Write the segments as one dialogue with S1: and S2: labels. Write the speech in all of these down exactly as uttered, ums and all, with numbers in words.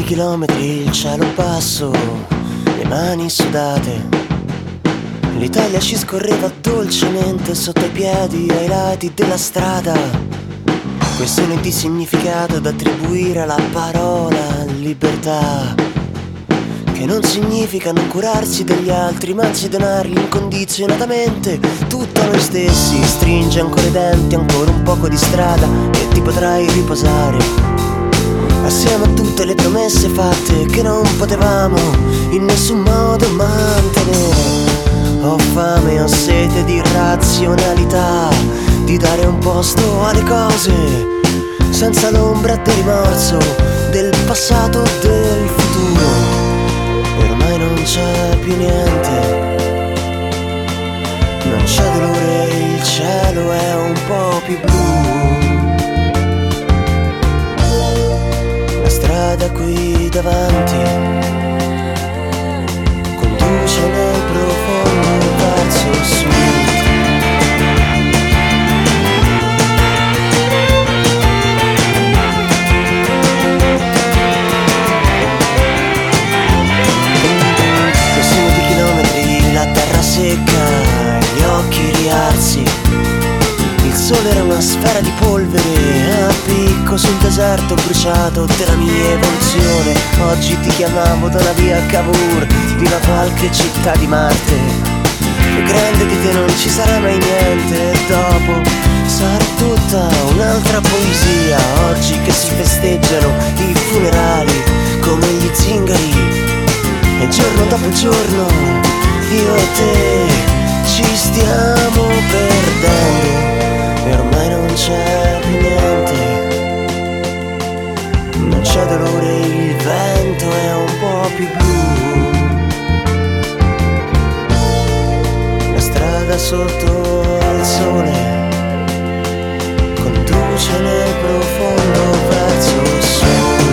S1: chilometri, il cielo basso, le mani sudate. L'Italia ci scorreva dolcemente sotto i piedi ai lati della strada. Questione di significato da attribuire alla parola libertà, che non significa non curarsi degli altri, ma anzi donargli incondizionatamente tutto a noi stessi. Stringe ancora i denti, ancora un poco di strada e ti potrai riposare assieme a tutte le promesse fatte che non potevamo in nessun modo mantenere. Ho fame, ho sete di razionalità, di dare un posto alle cose senza l'ombra del rimorso del passato, del futuro. E ormai non c'è più niente, non c'è dolore, il cielo è un po' più blu. La strada qui davanti conduce nel profondo verso il sud. Decine di chilometri, la terra secca, gli occhi riarsi. Il sole era una sfera di polvere a picco sul deserto bruciato della mia evoluzione. Oggi ti chiamavo da una via Cavour di una qualche città di Marte. Più grande di te non ci sarà mai niente, e dopo sarà tutta un'altra poesia. Oggi che si festeggiano i funerali come gli zingari, e giorno dopo giorno io e te ci stiamo perdendo. E ormai non c'è più niente, non c'è dolore, il vento è un po' più blu. La strada sotto al sole conduce nel profondo verso il sud.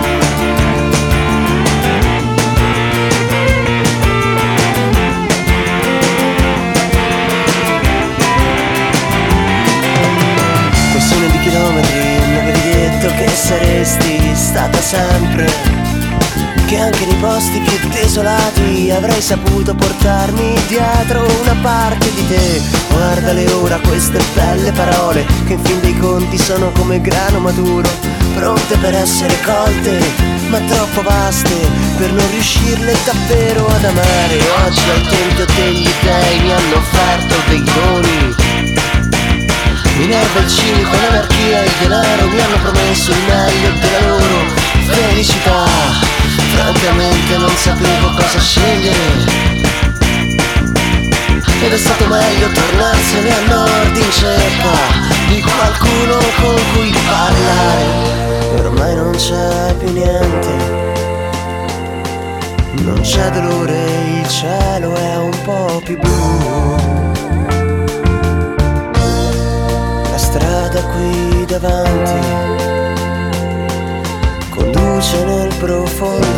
S1: Mi avevi detto che saresti stata sempre, che anche nei posti più desolati avrei saputo portarmi dietro una parte di te. Guardale ora queste belle parole che in fin dei conti sono come grano maturo, pronte per essere colte ma troppo vaste per non riuscirle davvero ad amare. Oggi al tempio degli dei mi hanno offerto dei doni. Minerva, il cinico, l'anarchia e il denaro mi hanno promesso il meglio della loro felicità. Francamente non sapevo cosa scegliere, ed è stato meglio tornarsene a nord in cerca di qualcuno con cui parlare. E ormai non c'è più niente, non c'è dolore, il cielo è un po' più blu. La strada qui davanti conduce nel profondo